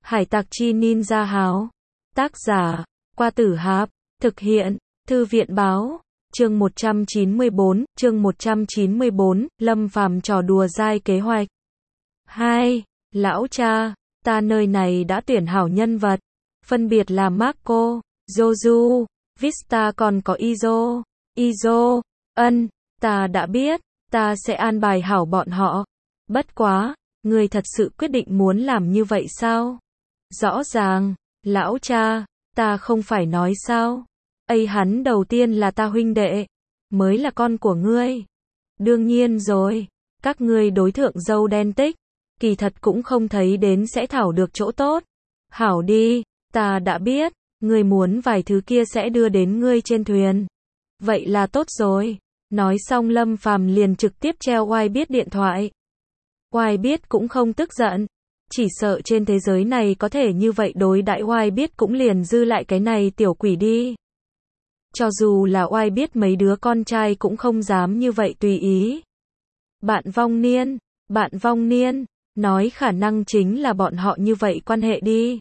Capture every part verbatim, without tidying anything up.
Hải tặc chi ninja háo. Tác giả, Qua Tử Hạp. Thực hiện, Thư viện báo. Chương một trăm chín mươi bốn, chương một trăm chín mươi bốn, Lâm Phàm trò đùa dai kế hoạch. hai. Lão cha, ta nơi này đã tuyển hảo nhân vật. Phân biệt là Marco, Joju, Vista còn có Izo. Izo, ân, ta đã biết, ta sẽ an bài hảo bọn họ. Bất quá, người thật sự quyết định muốn làm như vậy sao? Rõ ràng, lão cha, ta không phải nói sao? Ây hắn đầu tiên là ta huynh đệ, mới là con của ngươi. Đương nhiên rồi, các ngươi đối thượng dâu đen tích, kỳ thật cũng không thấy đến sẽ thảo được chỗ tốt. Hảo đi, ta đã biết, ngươi muốn vài thứ kia sẽ đưa đến ngươi trên thuyền. Vậy là tốt rồi. Nói xong Lâm Phàm liền trực tiếp treo Oai Biết điện thoại. Oai Biết cũng không tức giận, chỉ sợ trên thế giới này có thể như vậy đối đãi Oai Biết cũng liền dư lại cái này tiểu quỷ đi. Cho dù là Oai Biết mấy đứa con trai cũng không dám như vậy tùy ý. Bạn vong niên, bạn vong niên, nói khả năng chính là bọn họ như vậy quan hệ đi.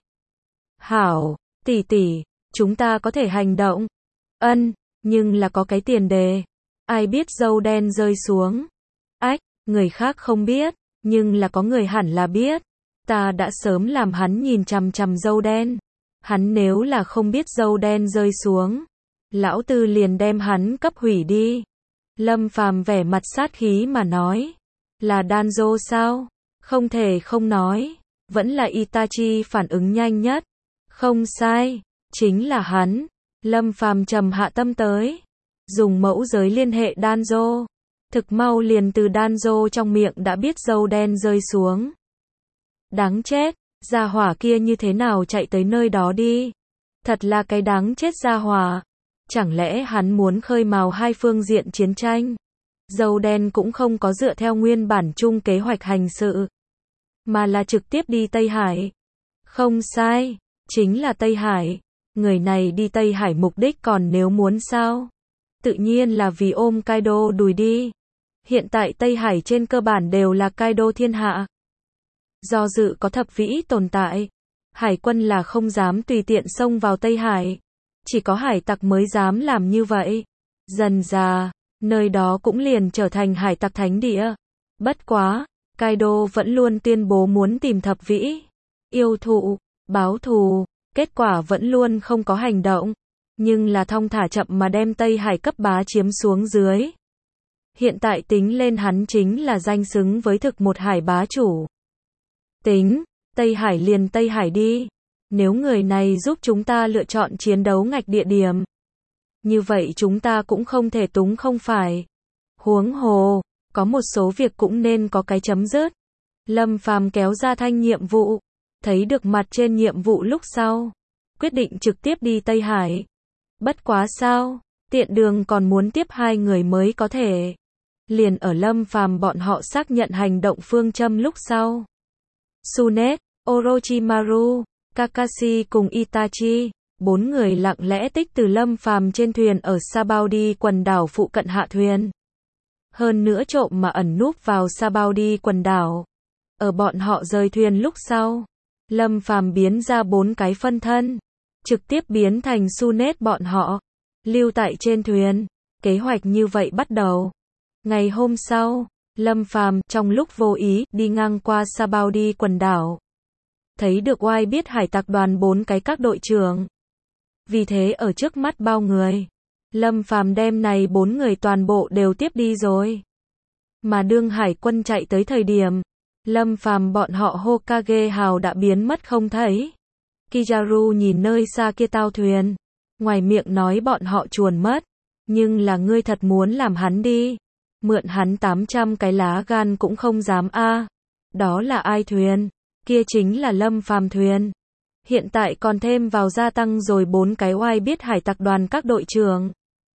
Hảo, tỷ tỷ, chúng ta có thể hành động. Ân, nhưng là có cái tiền đề. Ai biết dâu đen rơi xuống? Ách, người khác không biết, nhưng là có người hẳn là biết. Ta đã sớm làm hắn nhìn chằm chằm dâu đen. Hắn nếu là không biết dâu đen rơi xuống, lão tư liền đem hắn cấp hủy đi. Lâm Phàm vẻ mặt sát khí mà nói. Là Danzo sao? Không thể không nói. Vẫn là Itachi phản ứng nhanh nhất. Không sai, chính là hắn. Lâm Phàm trầm hạ tâm tới. Dùng mẫu giới liên hệ Danzo. Thực mau liền từ Danzo trong miệng đã biết dâu đen rơi xuống. Đáng chết, gia hỏa kia như thế nào chạy tới nơi đó đi. Thật là cái đáng chết gia hỏa. Chẳng lẽ hắn muốn khơi mào hai phương diện chiến tranh? Dâu đen cũng không có dựa theo nguyên bản chung kế hoạch hành sự, mà là trực tiếp đi Tây Hải. Không sai, chính là Tây Hải. Người này đi Tây Hải mục đích còn nếu muốn sao? Tự nhiên là vì ôm Kaido đùi đi. Hiện tại Tây Hải trên cơ bản đều là Kaido thiên hạ. Do dự có thập vĩ tồn tại, hải quân là không dám tùy tiện xông vào Tây Hải. Chỉ có hải tặc mới dám làm như vậy. Dần dà, nơi đó cũng liền trở thành hải tặc thánh địa. Bất quá, Kaido vẫn luôn tuyên bố muốn tìm thập vĩ, yêu thụ, báo thù. Kết quả vẫn luôn không có hành động. Nhưng là thong thả chậm mà đem Tây Hải cấp bá chiếm xuống dưới. Hiện tại tính lên hắn chính là danh xứng với thực một hải bá chủ. Tính, Tây Hải liền Tây Hải đi. Nếu người này giúp chúng ta lựa chọn chiến đấu ngạch địa điểm, như vậy chúng ta cũng không thể túng không phải. Huống hồ, có một số việc cũng nên có cái chấm dứt. Lâm Phàm kéo ra thanh nhiệm vụ, thấy được mặt trên nhiệm vụ lúc sau, quyết định trực tiếp đi Tây Hải. Bất quá sao, tiện đường còn muốn tiếp hai người mới có thể. Liền ở Lâm Phàm bọn họ xác nhận hành động phương châm lúc sau, Tsunade, Orochimaru, Kakashi cùng Itachi, bốn người lặng lẽ tích từ Lâm Phàm trên thuyền ở Sabaody quần đảo phụ cận hạ thuyền. Hơn nữa trộm mà ẩn núp vào Sabaody quần đảo. Ở bọn họ rời thuyền lúc sau, Lâm Phàm biến ra bốn cái phân thân, trực tiếp biến thành Tsunade bọn họ, lưu tại trên thuyền. Kế hoạch như vậy bắt đầu. Ngày hôm sau, Lâm Phàm trong lúc vô ý đi ngang qua Sabaody quần đảo, thấy được Oai Biết hải tặc đoàn bốn cái các đội trưởng. Vì thế ở trước mắt bao người, Lâm Phàm đem này bốn người toàn bộ đều tiếp đi rồi. Mà đương hải quân chạy tới thời điểm, Lâm Phàm bọn họ Hokage hào đã biến mất không thấy. Kizaru nhìn nơi xa kia tao thuyền, ngoài miệng nói bọn họ chuồn mất, nhưng là ngươi thật muốn làm hắn đi, mượn hắn tám trăm cái lá gan cũng không dám a. À. Đó là ai thuyền? Kia chính là Lâm Phàm thuyền. Hiện tại còn thêm vào gia tăng rồi bốn cái Oai Biết hải tặc đoàn các đội trưởng.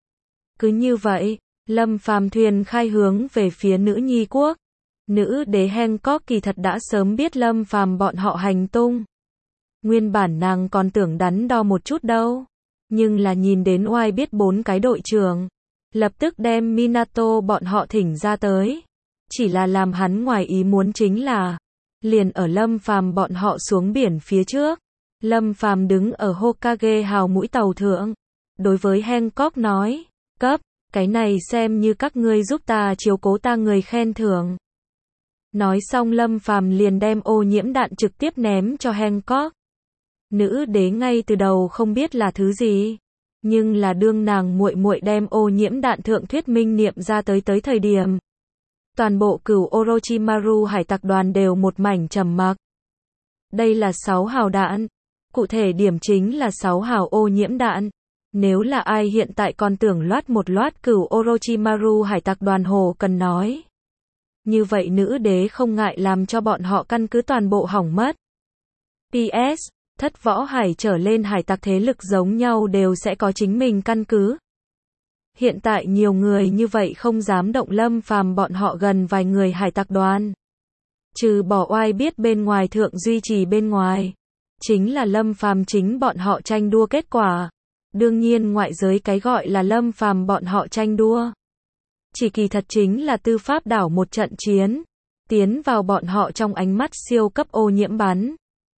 Cứ như vậy, Lâm Phàm thuyền khai hướng về phía nữ nhi quốc. Nữ đế Hancock kỳ thật đã sớm biết Lâm Phàm bọn họ hành tung. Nguyên bản nàng còn tưởng đắn đo một chút đâu. Nhưng là nhìn đến Oai Biết bốn cái đội trưởng, lập tức đem Minato bọn họ thỉnh ra tới. Chỉ là làm hắn ngoài ý muốn chính là, liền ở Lâm Phàm bọn họ xuống biển phía trước. Lâm Phàm đứng ở Hokage hào mũi tàu thượng, đối với Hancock nói, cấp, cái này xem như các ngươi giúp ta chiếu cố ta người khen thưởng. Nói xong Lâm Phàm liền đem ô nhiễm đạn trực tiếp ném cho Hancock. Nữ đế ngay từ đầu không biết là thứ gì, nhưng là đương nàng muội muội đem ô nhiễm đạn thượng thuyết minh niệm ra tới tới thời điểm. Toàn bộ cửu Orochimaru hải tặc đoàn đều một mảnh trầm mặc. Đây là sáu hào đạn. Cụ thể điểm chính là sáu hào ô nhiễm đạn. Nếu là ai hiện tại còn tưởng loát một loát cửu Orochimaru hải tặc đoàn hồ cần nói. Như vậy nữ đế không ngại làm cho bọn họ căn cứ toàn bộ hỏng mất. pê ét. Thất võ hải trở lên hải tặc thế lực giống nhau đều sẽ có chính mình căn cứ. Hiện tại nhiều người như vậy không dám động Lâm Phàm bọn họ gần vài người hải tặc đoàn. Trừ bỏ oai biết bên ngoài thượng duy trì bên ngoài. Chính là Lâm Phàm chính bọn họ tranh đua kết quả. Đương nhiên ngoại giới cái gọi là Lâm Phàm bọn họ tranh đua. Chỉ kỳ thật chính là tư pháp đảo một trận chiến. Tiến vào bọn họ trong ánh mắt siêu cấp ô nhiễm bắn.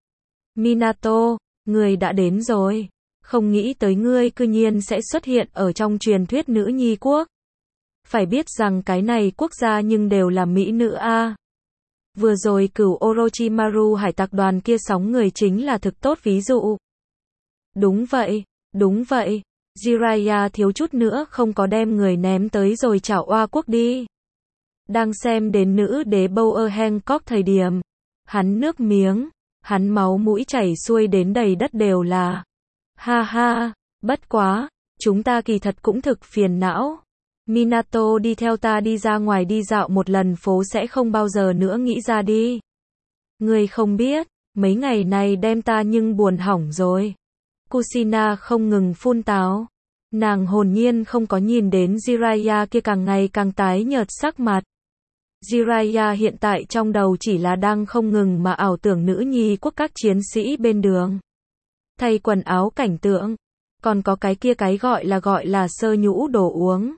Minato, người đã đến rồi. Không nghĩ tới ngươi cư nhiên sẽ xuất hiện ở trong truyền thuyết nữ nhi quốc. Phải biết rằng cái này quốc gia nhưng đều là mỹ nữ a. Vừa rồi cửu Orochimaru hải tặc đoàn kia sóng người chính là thực tốt ví dụ. Đúng vậy, đúng vậy. Jiraiya thiếu chút nữa không có đem người ném tới rồi chảo oa quốc đi. Đang xem đến nữ đế Bower Hancock thời điểm. Hắn nước miếng, hắn máu mũi chảy xuôi đến đầy đất đều là. Ha ha, bất quá, chúng ta kỳ thật cũng thực phiền não. Minato đi theo ta đi ra ngoài đi dạo một lần phố sẽ không bao giờ nữa nghĩ ra đi. Ngươi không biết, mấy ngày này đem ta nhưng buồn hỏng rồi. Kushina không ngừng phun táo. Nàng hồn nhiên không có nhìn đến Jiraiya kia càng ngày càng tái nhợt sắc mặt. Jiraiya hiện tại trong đầu chỉ là đang không ngừng mà ảo tưởng nữ nhi quốc các chiến sĩ bên đường. Thay quần áo cảnh tượng. Còn có cái kia cái gọi là gọi là sơ nhũ đồ uống.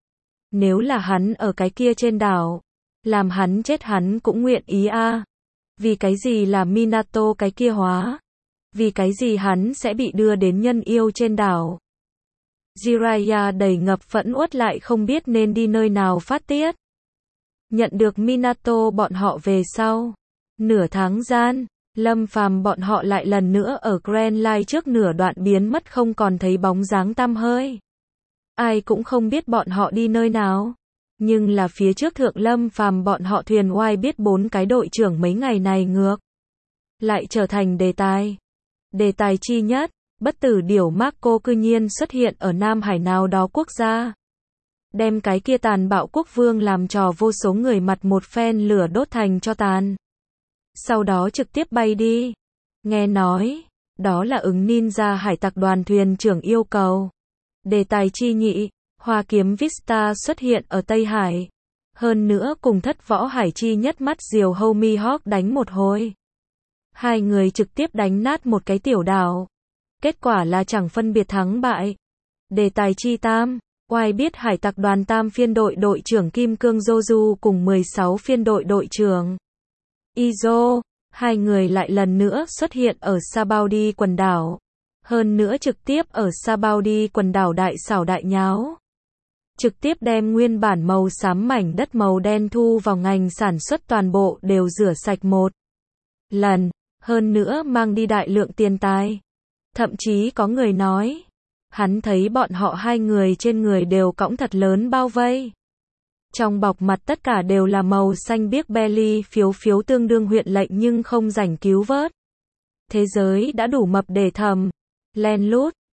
Nếu là hắn ở cái kia trên đảo, làm hắn chết hắn cũng nguyện ý a. Vì cái gì là Minato cái kia hóa? Vì cái gì hắn sẽ bị đưa đến nhân yêu trên đảo? Jiraiya đầy ngập phẫn uất lại không biết nên đi nơi nào phát tiết. Nhận được Minato bọn họ về sau. Nửa tháng gian, Lâm Phàm bọn họ lại lần nữa ở Grand Line trước nửa đoạn biến mất không còn thấy bóng dáng tăm hơi. Ai cũng không biết bọn họ đi nơi nào. Nhưng là phía trước thượng Lâm Phàm bọn họ thuyền oai biết bốn cái đội trưởng mấy ngày này ngược. Lại trở thành đề tài. Đề tài chi nhất, bất tử điểu Marco cư nhiên xuất hiện ở Nam Hải nào đó quốc gia. Đem cái kia tàn bạo quốc vương làm trò vô số người mặt một phen lửa đốt thành cho tàn. Sau đó trực tiếp bay đi. Nghe nói, đó là ứng ninja hải tặc đoàn thuyền trưởng yêu cầu. Đề tài chi nhị, Hoa kiếm Vista xuất hiện ở Tây Hải. Hơn nữa cùng thất võ hải chi nhất mắt diều Homie Hawk đánh một hồi. Hai người trực tiếp đánh nát một cái tiểu đảo. Kết quả là chẳng phân biệt thắng bại. Đề tài chi tam, oai biết hải tặc đoàn tam phiên đội đội trưởng Kim Cương Joju cùng mười sáu phiên đội đội trưởng Izo, hai người lại lần nữa xuất hiện ở Sabaody quần đảo. Hơn nữa trực tiếp ở Sabaody quần đảo đại xảo đại nháo. Trực tiếp đem nguyên bản màu xám mảnh đất màu đen thu vào ngành sản xuất toàn bộ đều rửa sạch một lần. Hơn nữa mang đi đại lượng tiền tài. Thậm chí có người nói, hắn thấy bọn họ hai người trên người đều cõng thật lớn bao vây. Trong bọc mặt tất cả đều là màu xanh biếc belly phiếu phiếu tương đương huyện lệnh nhưng không rảnh cứu vớt. Thế giới đã đủ mập để thầm, len lút,